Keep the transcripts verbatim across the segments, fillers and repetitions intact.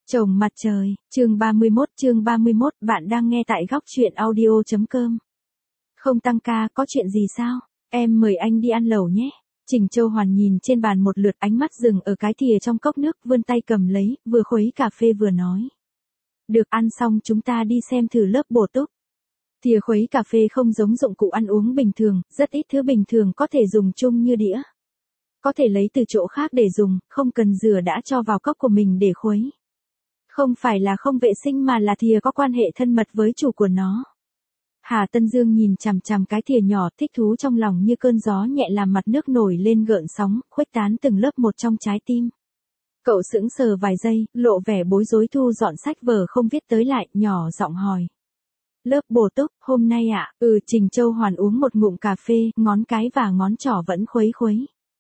Chồng mặt trời, chương ba mươi mốt, chương ba mươi mốt, bạn đang nghe tại góc truyện audio.com. Không tăng ca, có chuyện gì sao? Em mời anh đi ăn lẩu nhé. Trình Châu Hoàn nhìn trên bàn một lượt, ánh mắt dừng ở cái thìa trong cốc nước, vươn tay cầm lấy, vừa khuấy cà phê vừa nói. Được, ăn xong chúng ta đi xem thử lớp bổ túc. Thìa khuấy cà phê không giống dụng cụ ăn uống bình thường, rất ít thứ bình thường có thể dùng chung như đĩa. Có thể lấy từ chỗ khác để dùng, không cần rửa đã cho vào cốc của mình để khuấy. Không phải là không vệ sinh mà là thìa có quan hệ thân mật với chủ của nó. Hà Tân Dương nhìn chằm chằm cái thìa nhỏ, thích thú trong lòng như cơn gió nhẹ làm mặt nước nổi lên gợn sóng, khuếch tán từng lớp một trong trái tim. Cậu sững sờ vài giây, lộ vẻ bối rối thu dọn sách vở không viết tới lại, nhỏ giọng hỏi. Lớp bổ túc, hôm nay ạ, à? Ừ, Trình Châu Hoàn uống một ngụm cà phê, ngón cái và ngón trỏ vẫn khuấy khuấy.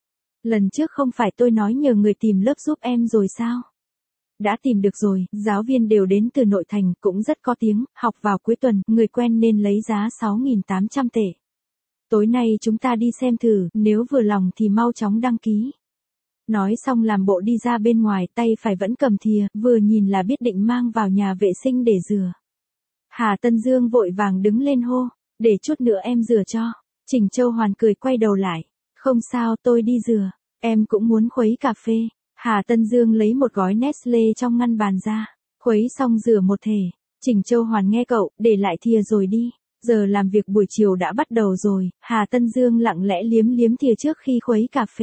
Lần trước không phải tôi nói nhờ người tìm lớp giúp em rồi sao? Đã tìm được rồi, giáo viên đều đến từ nội thành, cũng rất có tiếng, học vào cuối tuần, người quen nên lấy giá sáu nghìn tám trăm tệ. Tối nay chúng ta đi xem thử, nếu vừa lòng thì mau chóng đăng ký. Nói xong làm bộ đi ra bên ngoài, tay phải vẫn cầm thìa, vừa nhìn là biết định mang vào nhà vệ sinh để rửa. Hà Tân Dương vội vàng đứng lên hô, để chút nữa em rửa cho. Trình Châu Hoàn cười quay đầu lại, không sao tôi đi rửa, em cũng muốn khuấy cà phê. Hà Tân Dương lấy một gói Nestle trong ngăn bàn ra, khuấy xong rửa một thể. Trình Châu Hoàn nghe cậu, để lại thìa rồi đi. Giờ làm việc buổi chiều đã bắt đầu rồi, Hà Tân Dương lặng lẽ liếm liếm thìa trước khi khuấy cà phê.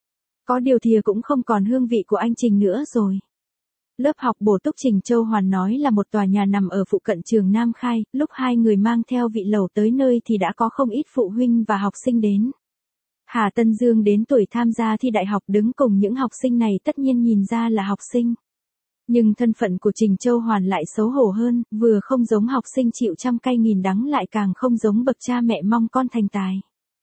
Có điều thìa cũng không còn hương vị của anh Trình nữa rồi. Lớp học bổ túc Trình Châu Hoàn nói là một tòa nhà nằm ở phụ cận trường Nam Khai, lúc hai người mang theo vị lẩu tới nơi thì đã có không ít phụ huynh và học sinh đến. Hà Tân Dương đến tuổi tham gia thi đại học đứng cùng những học sinh này tất nhiên nhìn ra là học sinh. Nhưng thân phận của Trình Châu Hoàn lại xấu hổ hơn, vừa không giống học sinh chịu trăm cay nghìn đắng lại càng không giống bậc cha mẹ mong con thành tài.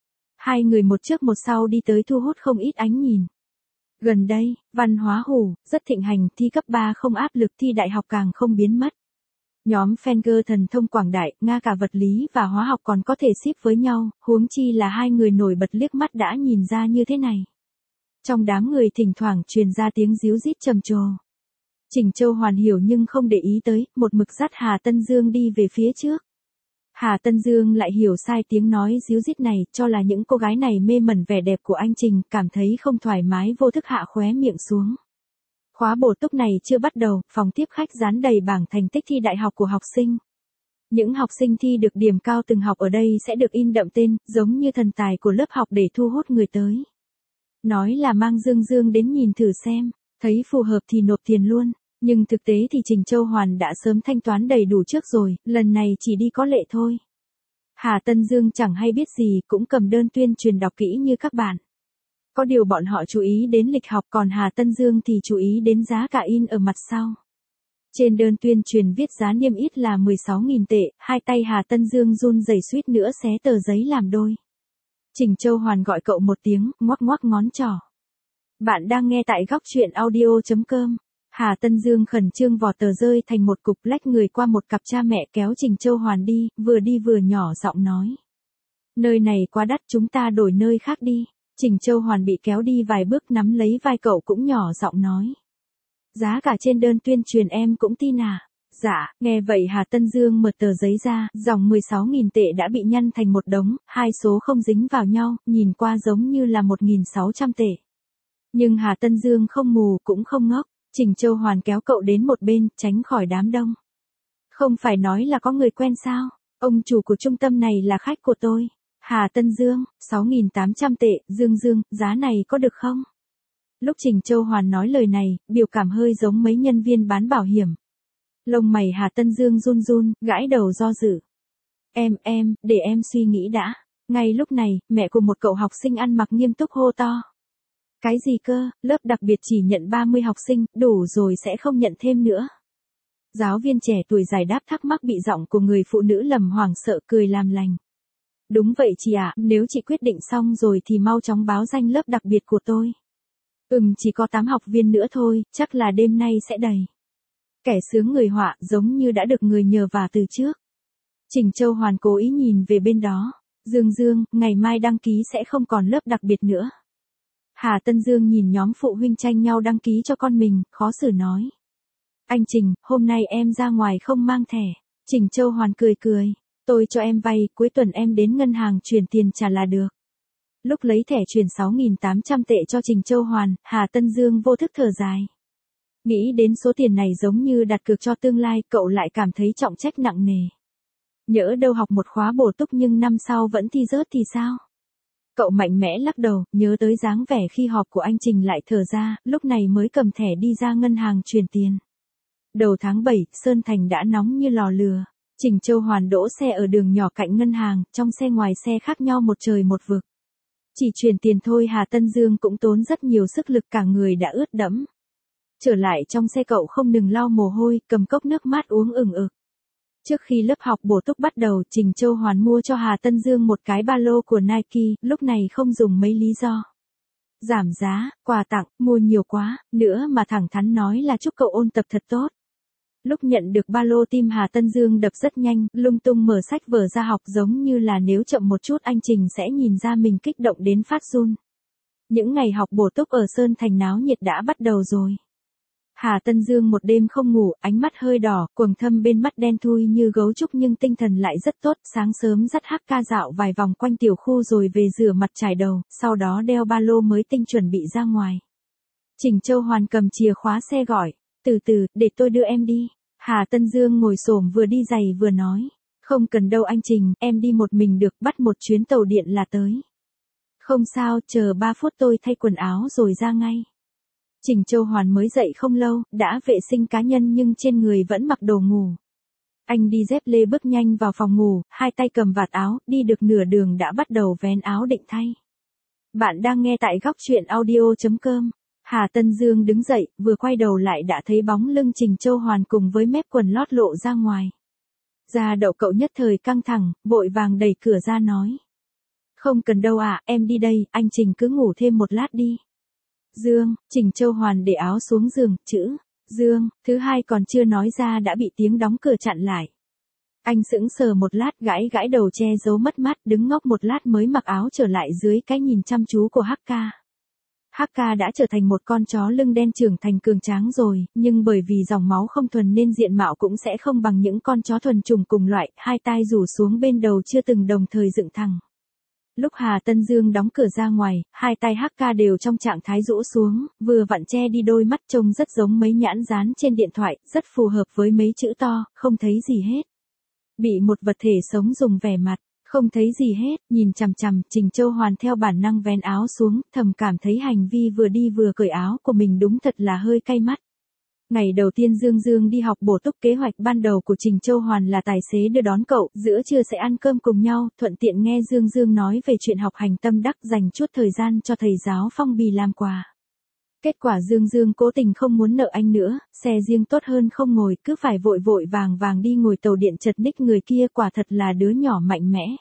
Hai người một trước một sau đi tới thu hút không ít ánh nhìn. Gần đây, văn hóa hủ, rất thịnh hành, thi cấp ba không áp lực, thi đại học càng không biến mất. Nhóm Fenger thần thông quảng đại, nga cả vật lý và hóa học còn có thể ship với nhau, huống chi là hai người nổi bật liếc mắt đã nhìn ra như thế này. Trong đám người thỉnh thoảng truyền ra tiếng ríu rít trầm trồ. Trình Châu Hoàn hiểu nhưng không để ý tới, một mực dắt Hà Tân Dương đi về phía trước. Hà Tân Dương lại hiểu sai tiếng nói ríu rít này, cho là những cô gái này mê mẩn vẻ đẹp của anh Trình, cảm thấy không thoải mái vô thức hạ khóe miệng xuống. Khóa bổ túc này chưa bắt đầu, phòng tiếp khách dán đầy bảng thành tích thi đại học của học sinh. Những học sinh thi được điểm cao từng học ở đây sẽ được in đậm tên, giống như thần tài của lớp học để thu hút người tới. Nói là mang Dương Dương đến nhìn thử xem, thấy phù hợp thì nộp tiền luôn, nhưng thực tế thì Trình Châu Hoàn đã sớm thanh toán đầy đủ trước rồi, lần này chỉ đi có lệ thôi. Hà Tân Dương chẳng hay biết gì, cũng cầm đơn tuyên truyền đọc kỹ như các bạn. Có điều bọn họ chú ý đến lịch học, còn Hà Tân Dương thì chú ý đến giá cả in ở mặt sau. Trên đơn tuyên truyền viết giá niêm yết là mười sáu nghìn tệ, hai tay Hà Tân Dương run rẩy suýt nữa xé tờ giấy làm đôi. Trình Châu Hoàn gọi cậu một tiếng, ngoắc ngoắc ngón trỏ. Bạn đang nghe tại góc truyện audio.com. Hà Tân Dương khẩn trương vò tờ rơi thành một cục, lách người qua một cặp cha mẹ kéo Trình Châu Hoàn đi, vừa đi vừa nhỏ giọng nói. Nơi này quá đắt, chúng ta đổi nơi khác đi. Trình Châu Hoàn bị kéo đi vài bước, nắm lấy vai cậu cũng nhỏ giọng nói. Giá cả trên đơn tuyên truyền em cũng tin à? Dạ, nghe vậy Hà Tân Dương mở tờ giấy ra, dòng mười sáu nghìn tệ đã bị nhăn thành một đống, hai số không dính vào nhau, nhìn qua giống như là một nghìn sáu trăm tệ. Nhưng Hà Tân Dương không mù cũng không ngốc, Trình Châu Hoàn kéo cậu đến một bên, tránh khỏi đám đông. Không phải nói là có người quen sao? Ông chủ của trung tâm này là khách của tôi. Hà Tân Dương, sáu nghìn tám trăm tệ, Dương Dương, giá này có được không? Lúc Trình Châu Hoàn nói lời này, biểu cảm hơi giống mấy nhân viên bán bảo hiểm. Lông mày Hà Tân Dương run run, gãi đầu do dự. Em, em, để em suy nghĩ đã. Ngay lúc này, mẹ của một cậu học sinh ăn mặc nghiêm túc hô to. Cái gì cơ, lớp đặc biệt chỉ nhận ba mươi học sinh, đủ rồi sẽ không nhận thêm nữa. Giáo viên trẻ tuổi giải đáp thắc mắc bị giọng của người phụ nữ lầm hoảng sợ cười làm lành. Đúng vậy chị ạ, nếu chị quyết định xong rồi thì mau chóng báo danh lớp đặc biệt của tôi. Ừm, chỉ có tám học viên nữa thôi, chắc là đêm nay sẽ đầy. Kẻ sướng người họa giống như đã được người nhờ vả từ trước. Trình Châu Hoàn cố ý nhìn về bên đó. Dương Dương, ngày mai đăng ký sẽ không còn lớp đặc biệt nữa. Hà Tân Dương nhìn nhóm phụ huynh tranh nhau đăng ký cho con mình, khó xử nói. Anh Trình, hôm nay em ra ngoài không mang thẻ. Trình Châu Hoàn cười cười. Tôi cho em vay, cuối tuần em đến ngân hàng chuyển tiền trả là được. Lúc lấy thẻ chuyển sáu nghìn tám trăm tệ cho Trình Châu Hoàn, Hà Tân Dương vô thức thở dài. Nghĩ đến số tiền này giống như đặt cược cho tương lai, cậu lại cảm thấy trọng trách nặng nề. Nhỡ đâu học một khóa bổ túc nhưng năm sau vẫn thi rớt thì sao? Cậu mạnh mẽ lắc đầu, nhớ tới dáng vẻ khi họp của anh Trình lại thở ra, lúc này mới cầm thẻ đi ra ngân hàng chuyển tiền. Đầu tháng bảy, Sơn Thành đã nóng như lò lửa. Trình Châu Hoàn đỗ xe ở đường nhỏ cạnh ngân hàng, trong xe ngoài xe khác nhau một trời một vực. Chỉ chuyển tiền thôi Hà Tân Dương cũng tốn rất nhiều sức lực, cả người đã ướt đẫm. Trở lại trong xe cậu không ngừng lau mồ hôi, cầm cốc nước mát uống ừng ực. Trước khi lớp học bổ túc bắt đầu, Trình Châu Hoàn mua cho Hà Tân Dương một cái ba lô của Nike, lúc này không dùng mấy lý do. Giảm giá, quà tặng, mua nhiều quá, nữa mà thẳng thắn nói là chúc cậu ôn tập thật tốt. Lúc nhận được ba lô tim Hà Tân Dương đập rất nhanh, lung tung mở sách vở ra học giống như là nếu chậm một chút anh Trình sẽ nhìn ra mình kích động đến phát run. Những ngày học bổ túc ở Sơn Thành náo nhiệt đã bắt đầu rồi. Hà Tân Dương một đêm không ngủ, ánh mắt hơi đỏ, quầng thâm bên mắt đen thui như gấu trúc nhưng tinh thần lại rất tốt, sáng sớm dắt Hắc Ca dạo vài vòng quanh tiểu khu rồi về rửa mặt chải đầu, sau đó đeo ba lô mới tinh chuẩn bị ra ngoài. Trình Châu Hoàn cầm chìa khóa xe gọi, từ từ, để tôi đưa em đi. Hà Tân Dương ngồi xổm vừa đi giày vừa nói, không cần đâu anh Trình, em đi một mình được, bắt một chuyến tàu điện là tới. Không sao, chờ ba phút tôi thay quần áo rồi ra ngay. Trình Châu Hoàn mới dậy không lâu, đã vệ sinh cá nhân nhưng trên người vẫn mặc đồ ngủ. Anh đi dép lê bước nhanh vào phòng ngủ, hai tay cầm vạt áo, đi được nửa đường đã bắt đầu vén áo định thay. Bạn đang nghe tại góc truyện audio chấm com. Hà Tân Dương đứng dậy, vừa quay đầu lại đã thấy bóng lưng Trình Châu Hoàn cùng với mép quần lót lộ ra ngoài. Da đậu cậu nhất thời căng thẳng, vội vàng đẩy cửa ra nói. Không cần đâu ạ, à, em đi đây, anh Trình cứ ngủ thêm một lát đi. Dương, Trình Châu Hoàn để áo xuống giường, chữ, Dương, thứ hai còn chưa nói ra đã bị tiếng đóng cửa chặn lại. Anh sững sờ một lát, gãi gãi đầu che giấu mất mát, đứng ngốc một lát mới mặc áo trở lại dưới cái nhìn chăm chú của Hắc Ca. Hắc Ca đã trở thành một con chó lưng đen trưởng thành cường tráng rồi, nhưng bởi vì dòng máu không thuần nên diện mạo cũng sẽ không bằng những con chó thuần chủng cùng loại, hai tai rủ xuống bên đầu chưa từng đồng thời dựng thẳng. Lúc Hà Tân Dương đóng cửa ra ngoài, hai tay Hắc Ca đều trong trạng thái rũ xuống, vừa vặn che đi đôi mắt trông rất giống mấy nhãn dán trên điện thoại, rất phù hợp với mấy chữ to, không thấy gì hết. Bị một vật thể sống dùng vẻ mặt, không thấy gì hết, nhìn chằm chằm, Trình Châu Hoàn theo bản năng vén áo xuống, thầm cảm thấy hành vi vừa đi vừa cởi áo của mình đúng thật là hơi cay mắt. Ngày đầu tiên Dương Dương đi học bổ túc, kế hoạch ban đầu của Trình Châu Hoàn là tài xế đưa đón cậu, giữa trưa sẽ ăn cơm cùng nhau, thuận tiện nghe Dương Dương nói về chuyện học hành tâm đắc, dành chút thời gian cho thầy giáo phong bì làm quà. Kết quả Dương Dương cố tình không muốn nợ anh nữa, xe riêng tốt hơn không ngồi, cứ phải vội vội vàng vàng đi ngồi tàu điện chật ních, người kia quả thật là đứa nhỏ mạnh mẽ.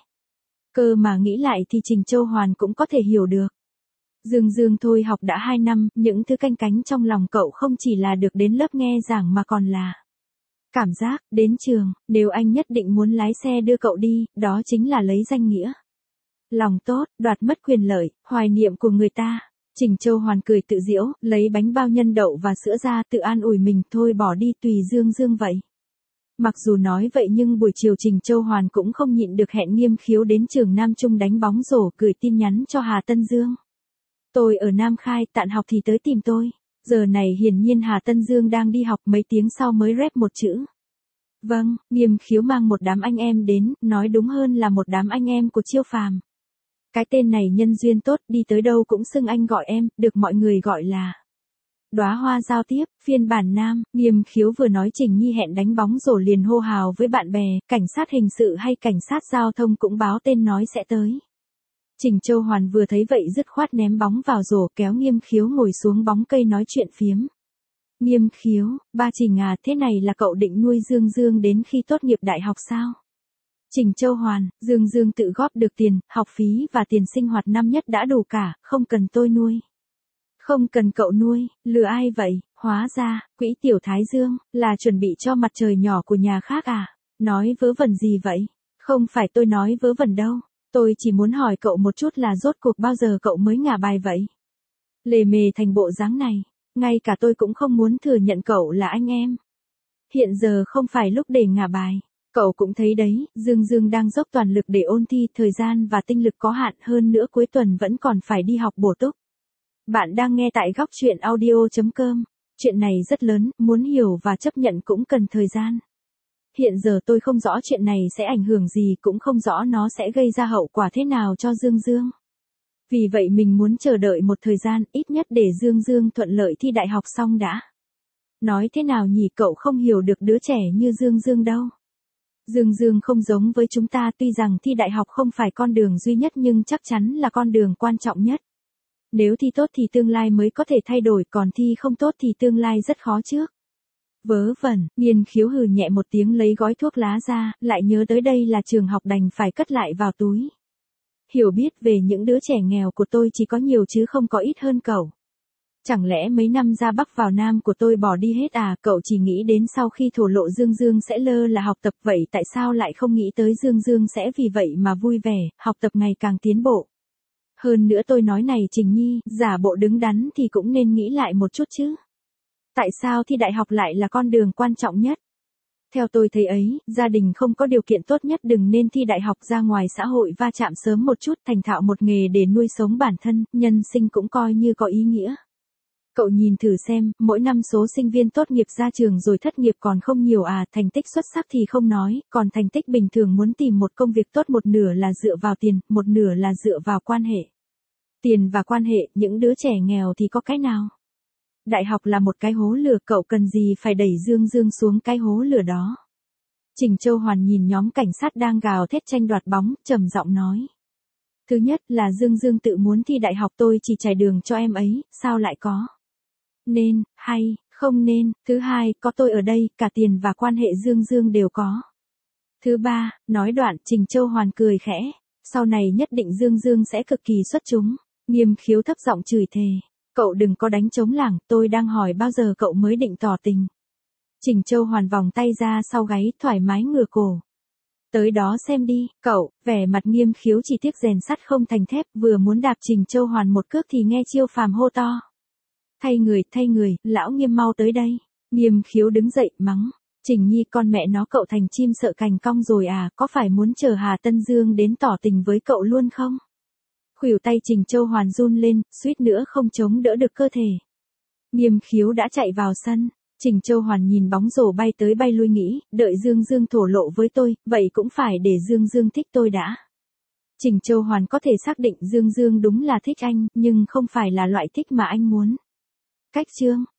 Cơ mà nghĩ lại thì Trình Châu Hoàn cũng có thể hiểu được. Dương Dương thôi học đã hai năm, những thứ canh cánh trong lòng cậu không chỉ là được đến lớp nghe giảng mà còn là cảm giác, đến trường, nếu anh nhất định muốn lái xe đưa cậu đi, đó chính là lấy danh nghĩa. Lòng tốt, đoạt mất quyền lợi, hoài niệm của người ta. Trình Châu Hoàn cười tự giễu, lấy bánh bao nhân đậu và sữa ra tự an ủi mình, thôi bỏ đi tùy Dương Dương vậy. Mặc dù nói vậy nhưng buổi chiều Trình Châu Hoàn cũng không nhịn được hẹn Nghiêm Khiếu đến trường Nam Trung đánh bóng rổ, gửi tin nhắn cho Hà Tân Dương. Tôi ở Nam Khai, tạn học thì tới tìm tôi. Giờ này hiển nhiên Hà Tân Dương đang đi học, mấy tiếng sau mới rep một chữ. Vâng, Nghiêm Khiếu mang một đám anh em đến, nói đúng hơn là một đám anh em của Chiêu Phàm. Cái tên này nhân duyên tốt, đi tới đâu cũng xưng anh gọi em, được mọi người gọi là Đóa Hoa giao tiếp, phiên bản nam. Nghiêm Khiếu vừa nói Trình Nhi hẹn đánh bóng rổ liền hô hào với bạn bè, cảnh sát hình sự hay cảnh sát giao thông cũng báo tên nói sẽ tới. Trình Châu Hoàn vừa thấy vậy dứt khoát ném bóng vào rổ, kéo Nghiêm Khiếu ngồi xuống bóng cây nói chuyện phiếm. Nghiêm Khiếu, ba Trình à, thế này là cậu định nuôi Dương Dương đến khi tốt nghiệp đại học sao? Trình Châu Hoàn, Dương Dương tự góp được tiền, học phí và tiền sinh hoạt năm nhất đã đủ cả, không cần tôi nuôi. Không cần cậu nuôi, lừa ai vậy? Hóa ra, quỹ tiểu Thái Dương, là chuẩn bị cho mặt trời nhỏ của nhà khác à? Nói vớ vẩn gì vậy? Không phải tôi nói vớ vẩn đâu. Tôi chỉ muốn hỏi cậu một chút là rốt cuộc bao giờ cậu mới ngả bài vậy? Lề mề thành bộ dáng này, ngay cả tôi cũng không muốn thừa nhận cậu là anh em. hiện giờ không phải lúc để ngả bài. Cậu cũng thấy đấy, Dương Dương đang dốc toàn lực để ôn thi, thời gian và tinh lực có hạn, hơn nữa cuối tuần vẫn còn phải đi học bổ túc. Bạn đang nghe tại góc chuyện audio chấm com. Chuyện này rất lớn, muốn hiểu và chấp nhận cũng cần thời gian. Hiện giờ tôi không rõ chuyện này sẽ ảnh hưởng gì, cũng không rõ nó sẽ gây ra hậu quả thế nào cho Dương Dương. Vì vậy mình muốn chờ đợi một thời gian, ít nhất để Dương Dương thuận lợi thi đại học xong đã. Nói thế nào nhỉ, cậu không hiểu được đứa trẻ như Dương Dương đâu. Dương Dương không giống với chúng ta, tuy rằng thi đại học không phải con đường duy nhất nhưng chắc chắn là con đường quan trọng nhất. Nếu thi tốt thì tương lai mới có thể thay đổi, còn thi không tốt thì tương lai rất khó trước. Vớ vẩn, Nghiên Khiếu hừ nhẹ một tiếng lấy gói thuốc lá ra, lại nhớ tới đây là trường học đành phải cất lại vào túi. Hiểu biết về những đứa trẻ nghèo của tôi chỉ có nhiều chứ không có ít hơn cậu. Chẳng lẽ mấy năm ra Bắc vào Nam của tôi bỏ đi hết à, cậu chỉ nghĩ đến sau khi thổ lộ Dương Dương sẽ lơ là học tập, vậy tại sao lại không nghĩ tới Dương Dương sẽ vì vậy mà vui vẻ, học tập ngày càng tiến bộ. Hơn nữa tôi nói này Trình Nhi, giả bộ đứng đắn thì cũng nên nghĩ lại một chút chứ. Tại sao thi đại học lại là con đường quan trọng nhất? Theo tôi thấy ấy, gia đình không có điều kiện tốt nhất đừng nên thi đại học, ra ngoài xã hội va chạm sớm một chút, thành thạo một nghề để nuôi sống bản thân, nhân sinh cũng coi như có ý nghĩa. Cậu nhìn thử xem, mỗi năm số sinh viên tốt nghiệp ra trường rồi thất nghiệp còn không nhiều à, thành tích xuất sắc thì không nói, còn thành tích bình thường muốn tìm một công việc tốt một nửa là dựa vào tiền, một nửa là dựa vào quan hệ. Tiền và quan hệ, những đứa trẻ nghèo thì có cái nào? Đại học là một cái hố lửa, cậu cần gì phải đẩy Dương Dương xuống cái hố lửa đó. Trình Châu Hoàn nhìn nhóm cảnh sát đang gào thét tranh đoạt bóng, trầm giọng nói. Thứ nhất là Dương Dương tự muốn thi đại học, tôi chỉ trải đường cho em ấy, sao lại có? Nên, hay, không nên. Thứ hai, có tôi ở đây, cả tiền và quan hệ Dương Dương đều có. Thứ ba, nói đoạn, Trình Châu Hoàn cười khẽ. Sau này nhất định Dương Dương sẽ cực kỳ xuất chúng. Nghiêm Khiếu thấp giọng chửi thề. Cậu đừng có đánh trống lảng, tôi đang hỏi bao giờ cậu mới định tỏ tình. Trình Châu Hoàn vòng tay ra sau gáy, thoải mái ngửa cổ. Tới đó xem đi, cậu, vẻ mặt Nghiêm Khiếu chỉ tiếc rèn sắt không thành thép, vừa muốn đạp Trình Châu Hoàn một cước thì nghe Chiêu Phàm hô to. Thay người, thay người, lão Nghiêm mau tới đây. Nghiêm Khiếu đứng dậy, mắng. Trình Nhi, con mẹ nó, cậu thành chim sợ cành cong rồi à, có phải muốn chờ Hà Tân Dương đến tỏ tình với cậu luôn không? Khuỷu tay Trình Châu Hoàn run lên, suýt nữa không chống đỡ được cơ thể. Nghiêm Khiếu đã chạy vào sân. Trình Châu Hoàn nhìn bóng rổ bay tới bay lui nghĩ, đợi Dương Dương thổ lộ với tôi, vậy cũng phải để Dương Dương thích tôi đã. Trình Châu Hoàn có thể xác định Dương Dương đúng là thích anh, nhưng không phải là loại thích mà anh muốn. Cách chương